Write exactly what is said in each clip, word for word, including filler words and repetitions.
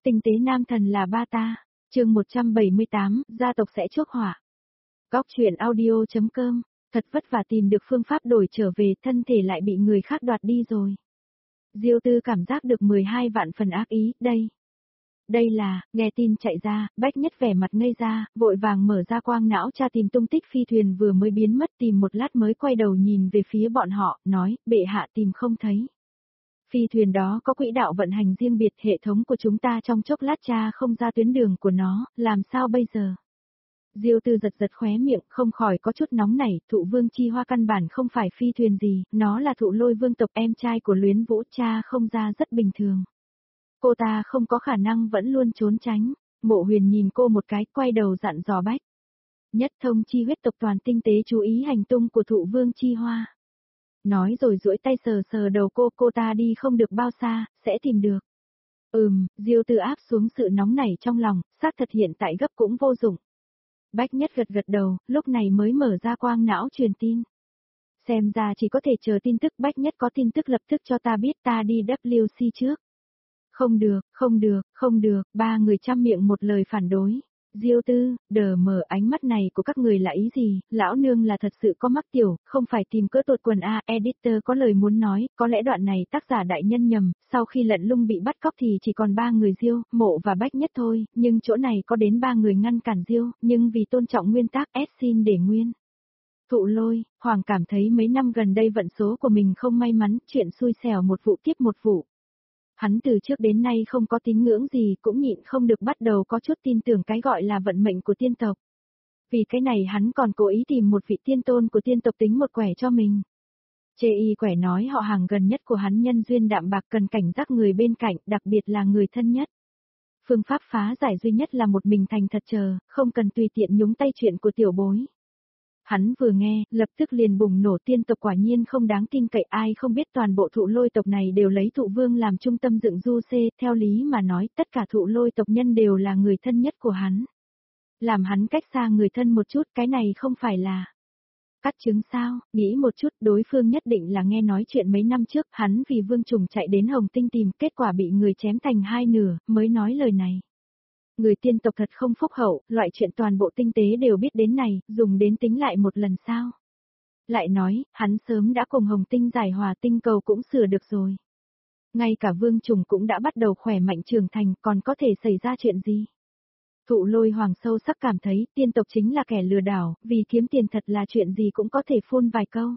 Tinh tế nam thần là ba ta. Chương một trăm bảy mươi tám, gia tộc sẽ chuốc hỏa. Góc truyện audio.com, thật vất vả tìm được phương pháp đổi trở về, thân thể lại bị người khác đoạt đi rồi. Diêu Tư cảm giác được mười hai vạn phần ác ý, đây. Đây là, nghe tin chạy ra, Bách Nhất vẻ mặt ngây ra, vội vàng mở ra quang não tra tìm tung tích phi thuyền vừa mới biến mất, tìm một lát mới quay đầu nhìn về phía bọn họ, nói, bệ hạ tìm không thấy. Phi thuyền đó có quỹ đạo vận hành riêng biệt, hệ thống của chúng ta trong chốc lát tra không ra tuyến đường của nó, làm sao bây giờ? Diêu Tư giật giật khóe miệng, không khỏi có chút nóng nảy, Thụ Vương Chi Hoa căn bản không phải phi thuyền gì, nó là Thụ Lôi Vương tộc, em trai của Luyến Vũ, tra không ra rất bình thường. Cô ta không có khả năng vẫn luôn trốn tránh. Mộ Huyền nhìn cô một cái, quay đầu dặn dò Bách Nhất thông chi huyết tộc toàn tinh tế chú ý hành tung của Thụ Vương Chi Hoa. Nói rồi duỗi tay sờ sờ đầu cô, cô ta đi không được bao xa, sẽ tìm được. Ừm, Diêu Tư áp xuống sự nóng nảy trong lòng, xác thật hiện tại gấp cũng vô dụng. Bách Nhất gật gật đầu, lúc này mới mở ra quang não truyền tin. Xem ra chỉ có thể chờ tin tức, Bách Nhất có tin tức lập tức cho ta biết, ta đi W C trước. Không được, không được, không được, ba người trăm miệng một lời phản đối. Diêu Tư, đờ mờ, ánh mắt này của các người là ý gì, lão nương là thật sự có mắc tiểu, không phải tìm cỡ tột quần a, editor có lời muốn nói, có lẽ đoạn này tác giả đại nhân nhầm, sau khi Lận Lung bị bắt cóc thì chỉ còn ba người Diêu, Mộ và Bách Nhất thôi, nhưng chỗ này có đến ba người ngăn cản Diêu, nhưng vì tôn trọng nguyên tắc S xin để nguyên. Thụ Lôi, Hoàng cảm thấy mấy năm gần đây vận số của mình không may mắn, chuyện xui xẻo một vụ tiếp một vụ. Hắn từ trước đến nay không có tín ngưỡng gì, cũng nhịn không được bắt đầu có chút tin tưởng cái gọi là vận mệnh của tiên tộc. Vì cái này hắn còn cố ý tìm một vị tiên tôn của tiên tộc tính một quẻ cho mình. Chê y quẻ nói họ hàng gần nhất của hắn nhân duyên đạm bạc, cần cảnh giác người bên cạnh, đặc biệt là người thân nhất. Phương pháp phá giải duy nhất là một mình thành thật chờ, không cần tùy tiện nhúng tay chuyện của tiểu bối. Hắn vừa nghe, lập tức liền bùng nổ, tiên tộc quả nhiên không đáng tin cậy, ai không biết toàn bộ Thụ Lôi tộc này đều lấy Thụ Vương làm trung tâm dựng du xê, theo lý mà nói tất cả Thụ Lôi tộc nhân đều là người thân nhất của hắn. Làm hắn cách xa người thân một chút, cái này không phải là cắt trứng sao, nghĩ một chút, đối phương nhất định là nghe nói chuyện mấy năm trước, hắn vì Vương Trùng chạy đến Hồng Tinh tìm, kết quả bị người chém thành hai nửa, mới nói lời này. Người tiên tộc thật không phúc hậu, loại chuyện toàn bộ tinh tế đều biết đến này, dùng đến tính lại một lần sao. Lại nói, hắn sớm đã cùng Hồng Tinh giải hòa, tinh cầu cũng sửa được rồi. Ngay cả Vương Trùng cũng đã bắt đầu khỏe mạnh trưởng thành, còn có thể xảy ra chuyện gì? Thụ Lôi Hoàng sâu sắc cảm thấy tiên tộc chính là kẻ lừa đảo, vì kiếm tiền thật là chuyện gì cũng có thể phun vài câu.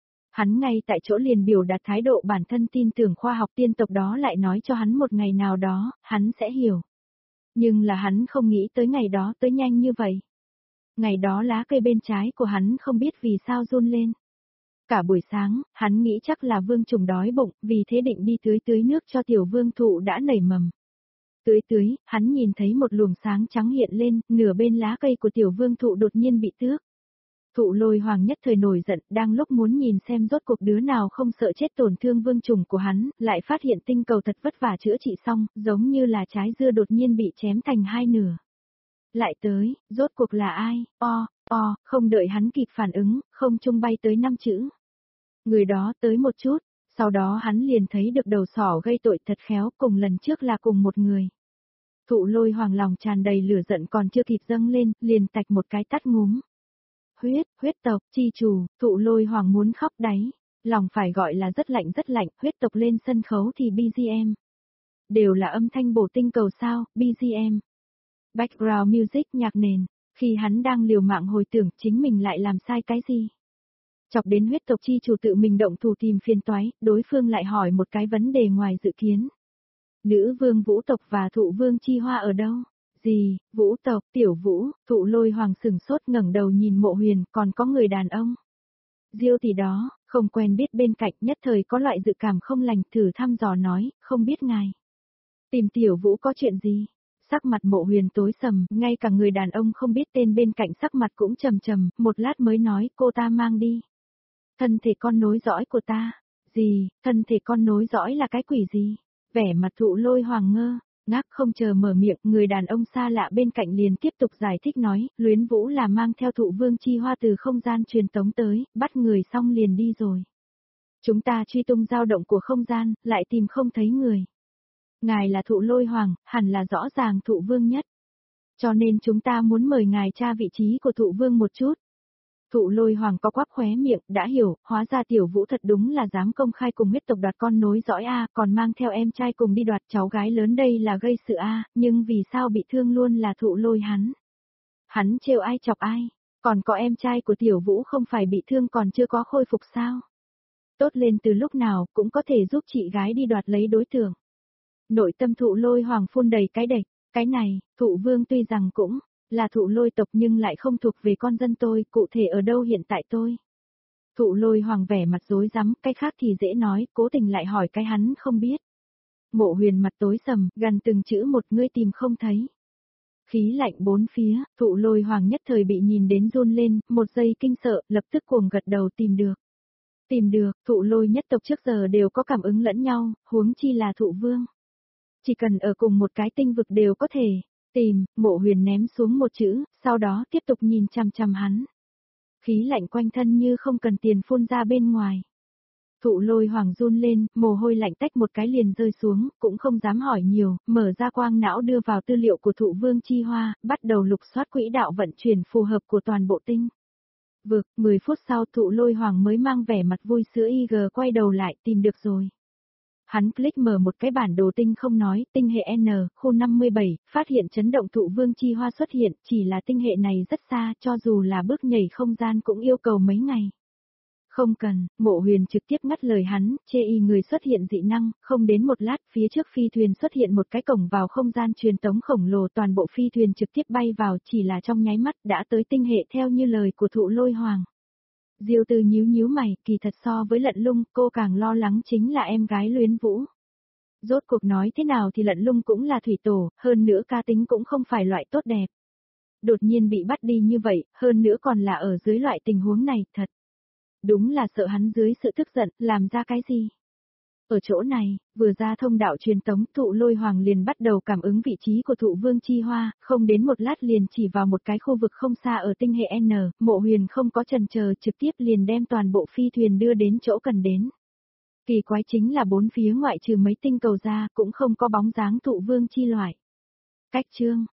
Hắn ngay tại chỗ liền biểu đạt thái độ bản thân tin tưởng khoa học, tiên tộc đó lại nói cho hắn một ngày nào đó, hắn sẽ hiểu. Nhưng là hắn không nghĩ tới ngày đó tới nhanh như vậy. Ngày đó lá cây bên trái của hắn không biết vì sao run lên. Cả buổi sáng, hắn nghĩ chắc là Vương Trùng đói bụng, vì thế định đi tưới tưới nước cho tiểu vương thụ đã nảy mầm. Tưới tưới, hắn nhìn thấy một luồng sáng trắng hiện lên, nửa bên lá cây của tiểu vương thụ đột nhiên bị tước. Thụ Lôi Hoàng nhất thời nổi giận, đang lúc muốn nhìn xem rốt cuộc đứa nào không sợ chết tổn thương vương trùng của hắn, lại phát hiện tinh cầu thật vất vả chữa trị xong, giống như là trái dưa đột nhiên bị chém thành hai nửa. Lại tới, rốt cuộc là ai, o, o, không đợi hắn kịp phản ứng, không trung bay tới năm chữ. Người đó tới một chút, sau đó hắn liền thấy được đầu sỏ gây tội thật khéo, cùng lần trước là cùng một người. Thụ Lôi Hoàng lòng tràn đầy lửa giận còn chưa kịp dâng lên, liền tạch một cái tắt ngúm. Huyết, huyết tộc, chi chủ, Thụ Lôi Hoàng muốn khóc đáy, lòng phải gọi là rất lạnh rất lạnh, huyết tộc lên sân khấu thì bê giê em. Đều là âm thanh bổ tinh cầu sao, bê giê em. Background music nhạc nền, khi hắn đang liều mạng hồi tưởng chính mình lại làm sai cái gì. Chọc đến huyết tộc chi chủ tự mình động thủ tìm phiền toái, đối phương lại hỏi một cái vấn đề ngoài dự kiến. Nữ vương Vũ tộc và Thụ Vương Chi Hoa ở đâu? Gì, Vũ tộc, tiểu Vũ, Thụ Lôi Hoàng sừng sốt ngẩng đầu nhìn Mộ Huyền, còn có người đàn ông. Diêu tỷ đó, không quen biết bên cạnh, nhất thời có loại dự cảm không lành, thử thăm dò nói, không biết ngài. Tìm tiểu Vũ có chuyện gì? Sắc mặt Mộ Huyền tối sầm, ngay cả người đàn ông không biết tên bên cạnh sắc mặt cũng trầm trầm, một lát mới nói, cô ta mang đi. Thân thể con nối dõi của ta. Gì, thân thể con nối dõi là cái quỷ gì? Vẻ mặt Thụ Lôi Hoàng ngơ. Ngác không chờ mở miệng, người đàn ông xa lạ bên cạnh liền tiếp tục giải thích nói, Luyến Vũ là mang theo Thụ Vương Chi Hoa từ không gian truyền tống tới, bắt người xong liền đi rồi. Chúng ta truy tung dao động của không gian, lại tìm không thấy người. Ngài là thụ lôi hoàng, hẳn là rõ ràng thụ vương nhất. Cho nên chúng ta muốn mời ngài tra vị trí của thụ vương một chút. Thụ lôi hoàng có quắp khóe miệng, đã hiểu, hóa ra tiểu vũ thật đúng là dám công khai cùng huyết tộc đoạt con nối dõi a, còn mang theo em trai cùng đi đoạt cháu gái lớn, đây là gây sự a, nhưng vì sao bị thương luôn là thụ lôi hắn. Hắn trêu ai chọc ai, còn có em trai của tiểu vũ không phải bị thương còn chưa có khôi phục sao. Tốt lên từ lúc nào cũng có thể giúp chị gái đi đoạt lấy đối tượng. Nội tâm thụ lôi hoàng phun đầy cái đệch, cái này, thụ vương tuy rằng cũng là thụ lôi tộc nhưng lại không thuộc về con dân tôi, cụ thể ở đâu hiện tại tôi. Thụ lôi hoàng vẻ mặt rối rắm, cái khác thì dễ nói, cố tình lại hỏi cái hắn không biết. Mộ huyền mặt tối sầm, gần từng chữ một, ngươi tìm không thấy. Khí lạnh bốn phía, thụ lôi hoàng nhất thời bị nhìn đến run lên, một giây kinh sợ, lập tức cuồng gật đầu tìm được. Tìm được, thụ lôi nhất tộc trước giờ đều có cảm ứng lẫn nhau, huống chi là thụ vương. Chỉ cần ở cùng một cái tinh vực đều có thể tìm, mộ huyền ném xuống một chữ, sau đó tiếp tục nhìn chằm chằm hắn. Khí lạnh quanh thân như không cần tiền phun ra bên ngoài. Thụ lôi hoàng run lên, mồ hôi lạnh tách một cái liền rơi xuống, cũng không dám hỏi nhiều, mở ra quang não đưa vào tư liệu của thụ vương chi hoa, bắt đầu lục soát quỹ đạo vận chuyển phù hợp của toàn bộ tinh vực. mười phút sau thụ lôi hoàng mới mang vẻ mặt vui sữa i giê quay đầu lại, tìm được rồi. Hắn click mở một cái bản đồ tinh không nói, tinh hệ N, khu năm mươi bảy, phát hiện chấn động thụ vương chi hoa xuất hiện, chỉ là tinh hệ này rất xa, cho dù là bước nhảy không gian cũng yêu cầu mấy ngày. Không cần, mộ huyền trực tiếp ngắt lời hắn, chê y người xuất hiện dị năng, không đến một lát, phía trước phi thuyền xuất hiện một cái cổng vào không gian truyền tống khổng lồ, toàn bộ phi thuyền trực tiếp bay vào, chỉ là trong nháy mắt đã tới tinh hệ theo như lời của thụ lôi hoàng. Diêu Tư nhíu nhíu mày, kỳ thật so với Lận Lung, cô càng lo lắng chính là em gái Luyến Vũ. Rốt cuộc nói thế nào thì Lận Lung cũng là thủy tổ, hơn nữa ca tính cũng không phải loại tốt đẹp. Đột nhiên bị bắt đi như vậy, hơn nữa còn là ở dưới loại tình huống này, thật. Đúng là sợ hắn dưới sự tức giận, làm ra cái gì. Ở chỗ này, vừa ra thông đạo truyền tống, thụ lôi hoàng liền bắt đầu cảm ứng vị trí của thụ vương chi hoa, không đến một lát liền chỉ vào một cái khu vực không xa ở tinh hệ N, mộ huyền không có chần chờ trực tiếp liền đem toàn bộ phi thuyền đưa đến chỗ cần đến. Kỳ quái chính là bốn phía ngoại trừ mấy tinh cầu ra cũng không có bóng dáng thụ vương chi loại. Cách chương